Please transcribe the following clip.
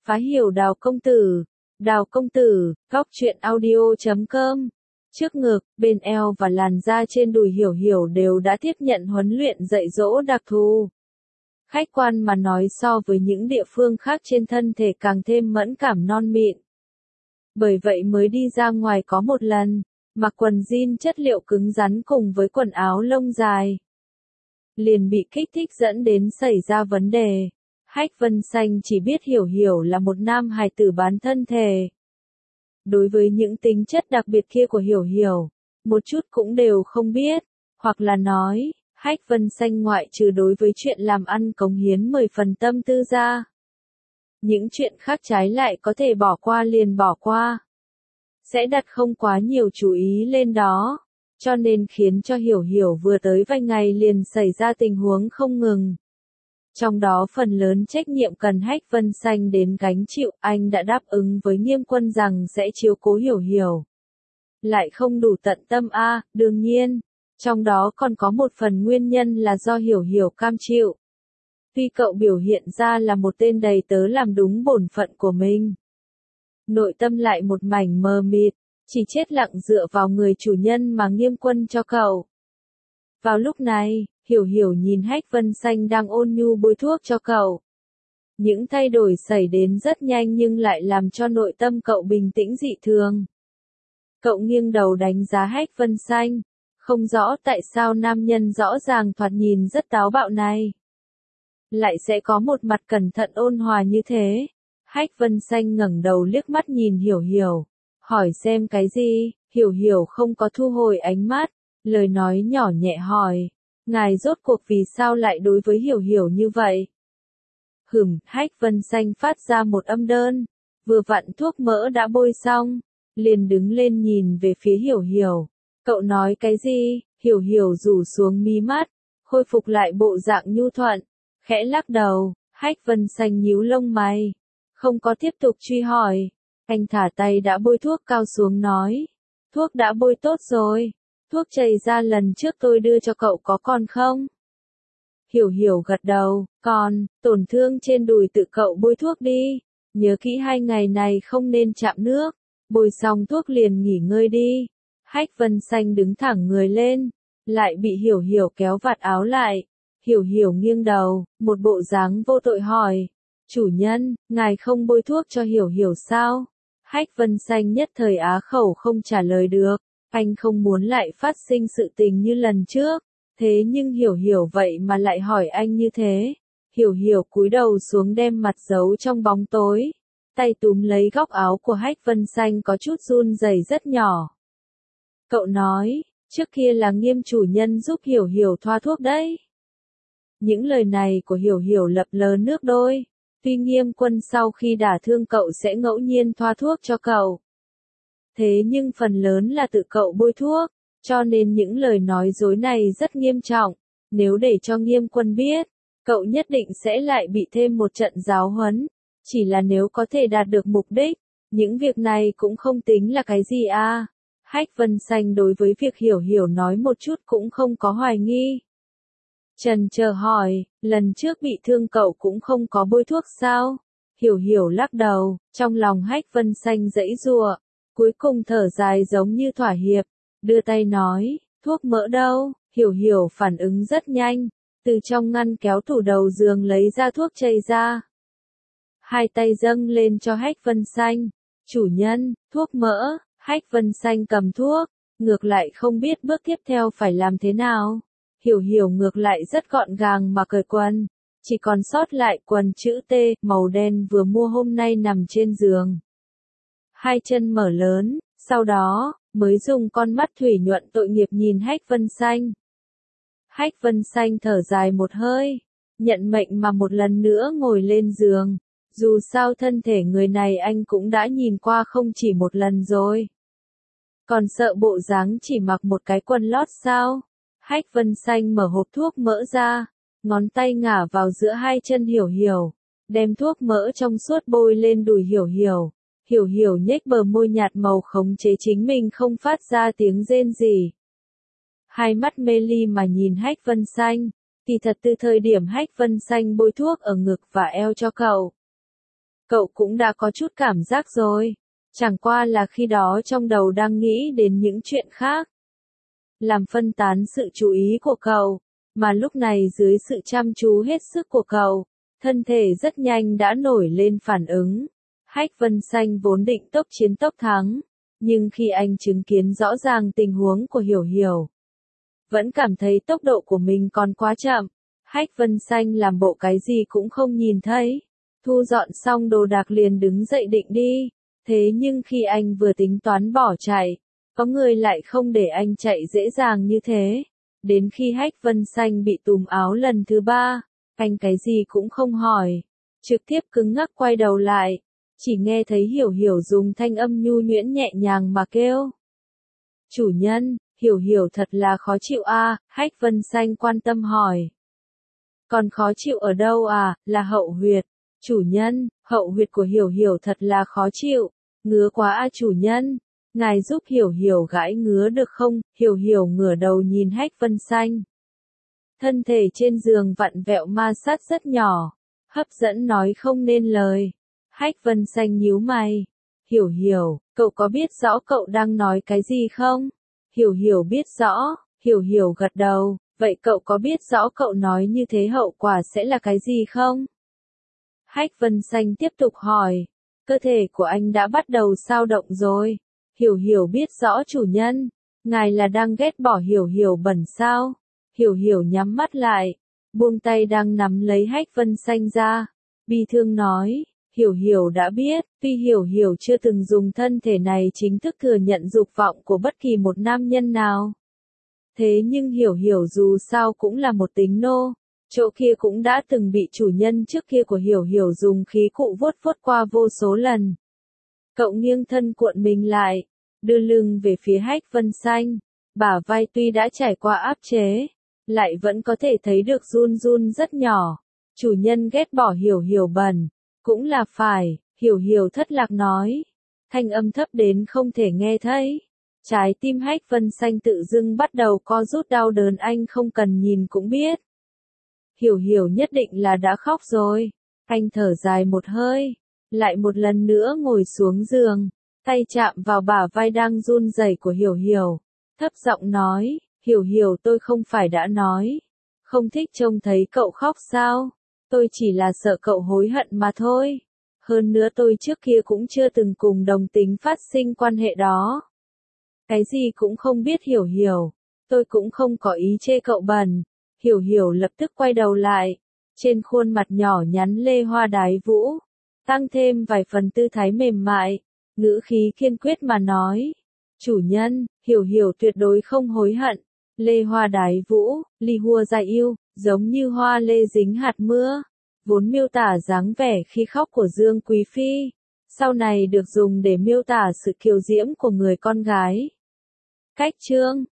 Phá hiểu Đào công tử. Đào công tử, góc truyện audio.com. Trước ngực, bên eo và làn da trên đùi Hiểu Hiểu đều đã tiếp nhận huấn luyện dạy dỗ đặc thù. Khách quan mà nói so với những địa phương khác trên thân thể càng thêm mẫn cảm non mịn. Bởi vậy mới đi ra ngoài có một lần, mặc quần jean chất liệu cứng rắn cùng với quần áo lông dài. Liền bị kích thích dẫn đến xảy ra vấn đề. Hách Vân Xanh chỉ biết Hiểu Hiểu là một nam hài tử bán thân thể. Đối với những tính chất đặc biệt kia của Hiểu Hiểu, một chút cũng đều không biết, hoặc là nói, Hách Vân Xanh ngoại trừ đối với chuyện làm ăn cống hiến 10 phần tâm tư ra. Những chuyện khác trái lại có thể bỏ qua liền bỏ qua. Sẽ đặt không quá nhiều chú ý lên đó, cho nên khiến cho Hiểu Hiểu vừa tới vài ngày liền xảy ra tình huống không ngừng. Trong đó phần lớn trách nhiệm cần Hách Vân Xanh đến gánh chịu, anh đã đáp ứng với Nghiêm Quân rằng sẽ chiếu cố Hiểu Hiểu. Lại không đủ tận tâm đương nhiên, trong đó còn có một phần nguyên nhân là do Hiểu Hiểu cam chịu. Tuy cậu biểu hiện ra là một tên đầy tớ làm đúng bổn phận của mình, nội tâm lại một mảnh mờ mịt, chỉ chết lặng dựa vào người chủ nhân mà Nghiêm Quân cho cậu. Vào lúc này, Hiểu Hiểu nhìn Hách Vân Xanh đang ôn nhu bôi thuốc cho cậu. Những thay đổi xảy đến rất nhanh nhưng lại làm cho nội tâm cậu bình tĩnh dị thường. Cậu nghiêng đầu đánh giá Hách Vân Xanh, không rõ tại sao nam nhân rõ ràng thoạt nhìn rất táo bạo này lại sẽ có một mặt cẩn thận ôn hòa như thế. Hách Vân Xanh ngẩng đầu liếc mắt nhìn Hiểu Hiểu, hỏi xem cái gì. Hiểu Hiểu không có thu hồi ánh mắt, lời nói nhỏ nhẹ hỏi, ngài rốt cuộc vì sao lại đối với Hiểu Hiểu như vậy? Hách Vân Xanh phát ra một âm đơn, vừa vặn thuốc mỡ đã bôi xong, liền đứng lên nhìn về phía Hiểu Hiểu. Cậu nói cái gì? Hiểu Hiểu rủ xuống mí mắt, khôi phục lại bộ dạng nhu thuận, khẽ lắc đầu. Hách Vân Xanh nhíu lông mày, không có tiếp tục truy hỏi. Anh thả tay đã bôi thuốc cao xuống nói, thuốc đã bôi tốt rồi, thuốc chảy ra lần trước tôi đưa cho cậu có còn không? Hiểu Hiểu gật đầu, còn, tổn thương trên đùi tự cậu bôi thuốc đi, nhớ kỹ 2 ngày này không nên chạm nước, bôi xong thuốc liền nghỉ ngơi đi. Hách Vân Xanh đứng thẳng người lên, lại bị Hiểu Hiểu kéo vạt áo lại. Hiểu Hiểu nghiêng đầu, một bộ dáng vô tội hỏi, chủ nhân, ngài không bôi thuốc cho Hiểu Hiểu sao? Hách Vân Xanh nhất thời á khẩu không trả lời được, anh không muốn lại phát sinh sự tình như lần trước, thế nhưng Hiểu Hiểu vậy mà lại hỏi anh như thế. Hiểu Hiểu cúi đầu xuống đem mặt giấu trong bóng tối, tay túm lấy góc áo của Hách Vân Xanh có chút run rẩy rất nhỏ. Cậu nói, trước kia là Nghiêm chủ nhân giúp Hiểu Hiểu thoa thuốc đấy. Những lời này của Hiểu Hiểu lập lờ nước đôi, tuy Nghiêm Quân sau khi đả thương cậu sẽ ngẫu nhiên thoa thuốc cho cậu. Thế nhưng phần lớn là tự cậu bôi thuốc, cho nên những lời nói dối này rất nghiêm trọng, nếu để cho Nghiêm Quân biết, cậu nhất định sẽ lại bị thêm một trận giáo huấn, chỉ là nếu có thể đạt được mục đích, những việc này cũng không tính là cái gì Hách Vân Xanh đối với việc Hiểu Hiểu nói một chút cũng không có hoài nghi. Trần chờ hỏi, lần trước bị thương cậu cũng không có bôi thuốc sao? Hiểu Hiểu lắc đầu, trong lòng Hách Vân Xanh giãy giụa, cuối cùng thở dài giống như thỏa hiệp, đưa tay nói, thuốc mỡ đâu? Hiểu Hiểu phản ứng rất nhanh, từ trong ngăn kéo tủ đầu giường lấy ra thuốc chảy ra. Hai tay dâng lên cho Hách Vân Xanh, chủ nhân, thuốc mỡ. Hách Vân Xanh cầm thuốc, ngược lại không biết bước tiếp theo phải làm thế nào. Hiểu Hiểu ngược lại rất gọn gàng mà cởi quần, chỉ còn sót lại quần chữ T màu đen vừa mua hôm nay nằm trên giường. Hai chân mở lớn, sau đó, mới dùng con mắt thủy nhuận tội nghiệp nhìn Hách Vân Xanh. Hách Vân Xanh thở dài một hơi, nhận mệnh mà một lần nữa ngồi lên giường. Dù sao thân thể người này anh cũng đã nhìn qua không chỉ một lần rồi. Còn sợ bộ dáng chỉ mặc một cái quần lót sao? Hách Vân Xanh mở hộp thuốc mỡ ra, ngón tay ngả vào giữa hai chân Hiểu Hiểu, đem thuốc mỡ trong suốt bôi lên đùi Hiểu Hiểu. Hiểu Hiểu nhếch bờ môi nhạt màu khống chế chính mình không phát ra tiếng rên gì. Hai mắt mê ly mà nhìn Hách Vân Xanh, kỳ thật từ thời điểm Hách Vân Xanh bôi thuốc ở ngực và eo cho cậu, cậu cũng đã có chút cảm giác rồi. Chẳng qua là khi đó trong đầu đang nghĩ đến những chuyện khác. Làm phân tán sự chú ý của cậu, mà lúc này dưới sự chăm chú hết sức của cậu, thân thể rất nhanh đã nổi lên phản ứng. Hách Vân Xanh vốn định tốc chiến tốc thắng, nhưng khi anh chứng kiến rõ ràng tình huống của Hiểu Hiểu, vẫn cảm thấy tốc độ của mình còn quá chậm. Hách Vân Xanh làm bộ cái gì cũng không nhìn thấy, thu dọn xong đồ đạc liền đứng dậy định đi. Thế nhưng khi anh vừa tính toán bỏ chạy, có người lại không để anh chạy dễ dàng như thế. Đến khi Hách Vân Xanh bị túm áo lần thứ 3, anh cái gì cũng không hỏi, trực tiếp cứng ngắc quay đầu lại, chỉ nghe thấy Hiểu Hiểu dùng thanh âm nhu nhuyễn nhẹ nhàng mà kêu. Chủ nhân, Hiểu Hiểu thật là khó chịu à, Hách Vân Xanh quan tâm hỏi. Còn khó chịu ở đâu à, là hậu huyệt. Chủ nhân, hậu huyệt của Hiểu Hiểu thật là khó chịu, ngứa quá à chủ nhân. Ngài giúp Hiểu Hiểu gãi ngứa được không? Hiểu Hiểu ngửa đầu nhìn Hách Vân Xanh. Thân thể trên giường vặn vẹo ma sát rất nhỏ, hấp dẫn nói không nên lời. Hách Vân Xanh nhíu mày. Hiểu Hiểu, cậu có biết rõ cậu đang nói cái gì không? Hiểu Hiểu biết rõ, Hiểu Hiểu gật đầu. Vậy cậu có biết rõ cậu nói như thế hậu quả sẽ là cái gì không? Hách Vân Xanh tiếp tục hỏi. Cơ thể của anh đã bắt đầu xao động rồi. Hiểu Hiểu biết rõ chủ nhân. Ngài là đang ghét bỏ Hiểu Hiểu bẩn sao? Hiểu Hiểu nhắm mắt lại, buông tay đang nắm lấy Hách Vân Xanh ra. Bi thương nói, Hiểu Hiểu đã biết, tuy Hiểu Hiểu chưa từng dùng thân thể này chính thức thừa nhận dục vọng của bất kỳ một nam nhân nào. Thế nhưng Hiểu Hiểu dù sao cũng là một tính nô, chỗ kia cũng đã từng bị chủ nhân trước kia của Hiểu Hiểu dùng khí cụ vuốt vuốt qua vô số lần. Cậu nghiêng thân cuộn mình lại, đưa lưng về phía Hách Vân Xanh, bả vai tuy đã trải qua áp chế, lại vẫn có thể thấy được run run rất nhỏ. Chủ nhân ghét bỏ Hiểu Hiểu bẩn, cũng là phải, Hiểu Hiểu thất lạc nói, thanh âm thấp đến không thể nghe thấy. Trái tim Hách Vân Xanh tự dưng bắt đầu co rút đau đớn anh không cần nhìn cũng biết. Hiểu Hiểu nhất định là đã khóc rồi. Anh thở dài một hơi, lại một lần nữa ngồi xuống giường, tay chạm vào bả vai đang run rẩy của Hiểu Hiểu, thấp giọng nói, Hiểu Hiểu tôi không phải đã nói, không thích trông thấy cậu khóc sao, tôi chỉ là sợ cậu hối hận mà thôi. Hơn nữa tôi trước kia cũng chưa từng cùng đồng tính phát sinh quan hệ đó. Cái gì cũng không biết Hiểu Hiểu, tôi cũng không có ý chê cậu bẩn. Hiểu Hiểu lập tức quay đầu lại, trên khuôn mặt nhỏ nhắn lê hoa đái vũ, tăng thêm vài phần tư thái mềm mại, ngữ khí kiên quyết mà nói, chủ nhân, Hiểu Hiểu tuyệt đối không hối hận. Lê hoa đái vũ, ly hua dài yêu, giống như hoa lê dính hạt mưa, vốn miêu tả dáng vẻ khi khóc của Dương Quý Phi, sau này được dùng để miêu tả sự kiều diễm của người con gái. Cách chương